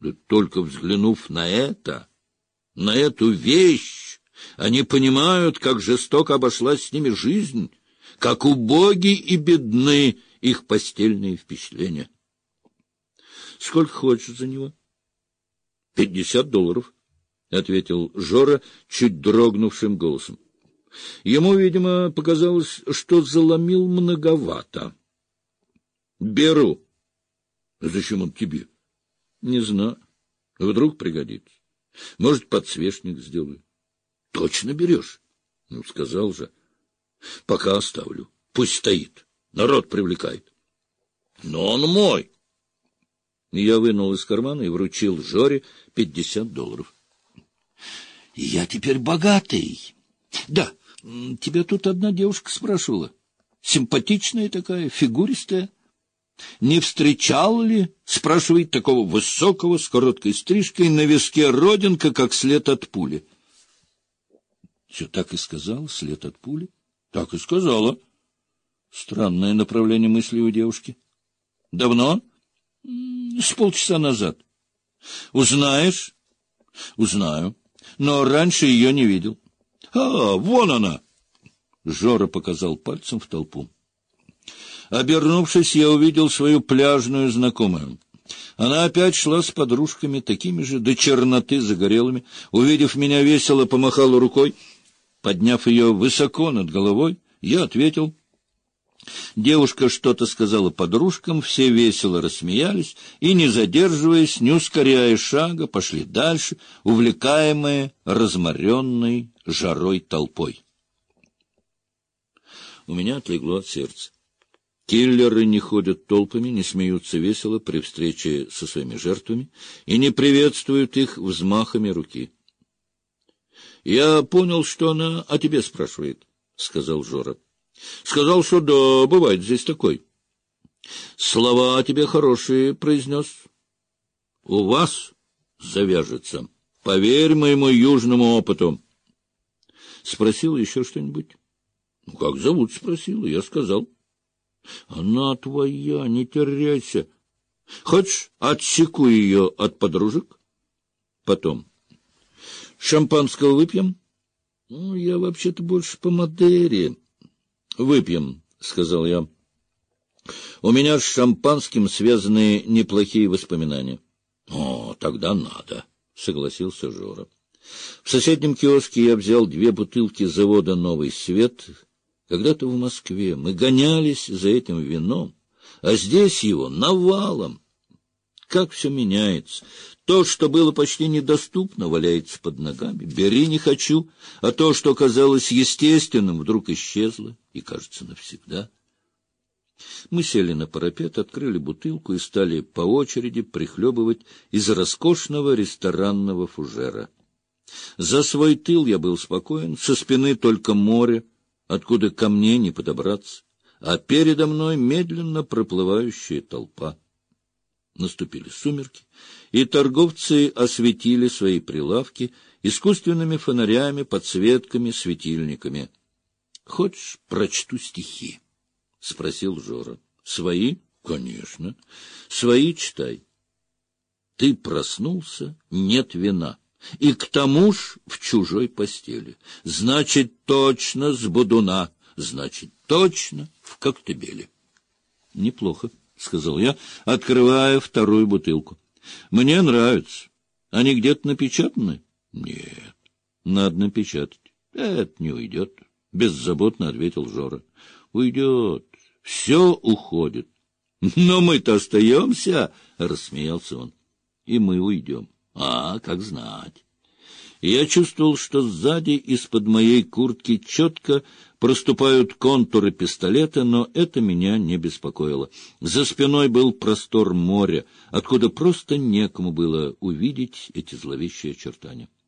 Да только взглянув на эту вещь, они понимают, как жестоко обошлась с ними жизнь, как убоги и бедны их постельные впечатления. — Сколько хочешь за него? — $50, — ответил Жора чуть дрогнувшим голосом. Ему, видимо, показалось, что заломил многовато. — Беру. — Зачем он тебе? — Не знаю. Вдруг пригодится. Может, подсвечник сделаю. — Точно берешь? — Ну, сказал же. — Пока оставлю. Пусть стоит. Народ привлекает. — Но он мой. Я вынул из кармана и вручил Жоре $50. — Я теперь богатый. Да, тебя тут одна девушка спрашивала. Симпатичная такая, фигуристая. Не встречал ли, спрашивает, такого высокого, с короткой стрижкой, на виске родинка, как след от пули? Все так и сказала, след от пули? Так и сказала. Странное направление мысли у девушки. Давно? С полчаса назад. Узнаешь? Узнаю. Но раньше ее не видел. А, вон она! Жора показал пальцем в толпу. Обернувшись, я увидел свою пляжную знакомую. Она опять шла с подружками, такими же до черноты загорелыми. Увидев меня, весело помахала рукой. Подняв ее высоко над головой, я ответил. Девушка что-то сказала подружкам, все весело рассмеялись и, не задерживаясь, не ускоряя шага, пошли дальше, увлекаемые разморенной жарой толпой. У меня отлегло от сердца. Киллеры не ходят толпами, не смеются весело при встрече со своими жертвами и не приветствуют их взмахами руки. — Я понял, что она о тебе спрашивает, — сказал Жора. — Сказал, что да, бывает здесь такой. — Слова о тебе хорошие, — произнес. — У вас завяжется. Поверь моему южному опыту. Спросил еще что-нибудь? — Ну, как зовут? — спросил, я сказал. — Она твоя, не теряйся. Хочешь, отсеку ее от подружек? Потом. — Шампанского выпьем? — Ну, я вообще-то больше по Мадейре. — Выпьем, — сказал я. — У меня с шампанским связаны неплохие воспоминания. — О, тогда надо, — согласился Жора. В соседнем киоске я взял 2 бутылки завода «Новый свет». Когда-то в Москве мы гонялись за этим вином, а здесь его навалом. Как все меняется. То, что было почти недоступно, валяется под ногами. Бери не хочу, а то, что казалось естественным, вдруг исчезло и, кажется, навсегда. Мы сели на парапет, открыли бутылку и стали по очереди прихлебывать из роскошного ресторанного фужера. За свой тыл я был спокоен, со спины только море, откуда ко мне не подобраться, а передо мной медленно проплывающая толпа. Наступили сумерки, и торговцы осветили свои прилавки искусственными фонарями, подсветками, светильниками. — Хочешь, прочту стихи? — спросил Жора. — Свои? — Конечно. — Свои читай. Ты проснулся, нет вина. И к тому ж в чужой постели. Значит, точно с бодуна, значит, точно в коктебеле. — Неплохо, — сказал я, открывая вторую бутылку. — Мне нравится. Они где-то напечатаны? — Нет, надо напечатать. — Это не уйдет, — беззаботно ответил Жора. — Уйдет, все уходит. — Но мы-то остаемся, — рассмеялся он. — И мы уйдем. А, как знать. Я чувствовал, что сзади из-под моей куртки четко проступают контуры пистолета, но это меня не беспокоило. За спиной был простор моря, откуда просто некому было увидеть эти зловещие очертания.